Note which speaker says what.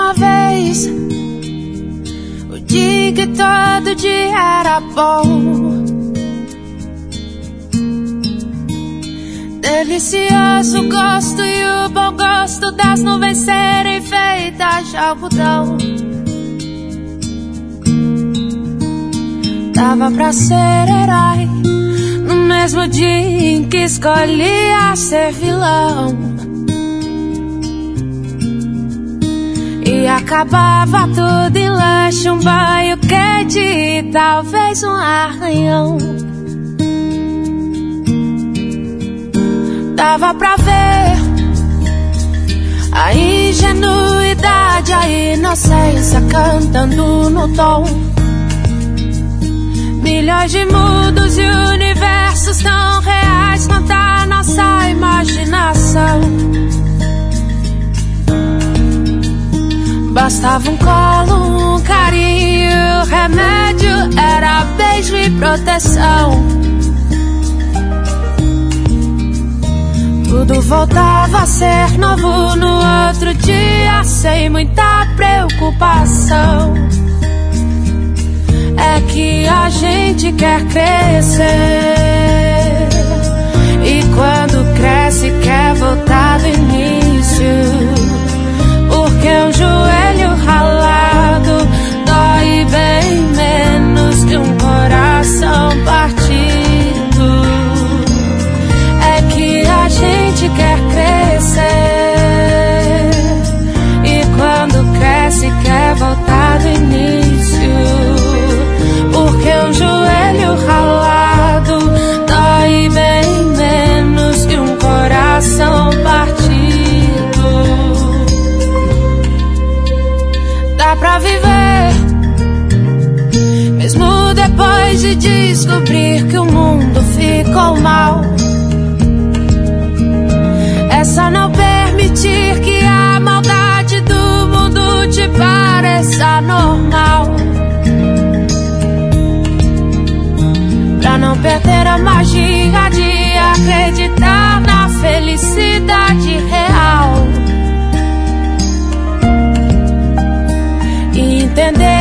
Speaker 1: uma vez, o dia que todo dia era bom. Delicioso o gosto e o bom gosto das nuvens serem feitas de algodão. Dava pra ser herói no mesmo dia em que escolhia ser vilão. E acabava tudo em lanche, um banho quente e talvez um arranhão. Dava pra ver a ingenuidade, a inocência cantando no tom. Milhões de mundos e universos tão reais quanto a nossa imaginação. Bastava um colo, um carinho, o remédio era beijo e proteção. Tudo voltava a ser novo no outro dia, sem muita preocupação. É que a gente quer crescer, e quando cresce quer voltar do início. Porque um joelho ralado dói bem menos que um coração partido. É que a gente quer crescer, e quando cresce quer voltar do início. Porque um joelho ralado dói bem menos que um coração partido. Dá pra viver, mesmo depois de descobrir que o mundo ficou mal. É só não permitir que a maldade do mundo te pareça normal. Pra não perder a magia de acreditar na felicidade real. E entender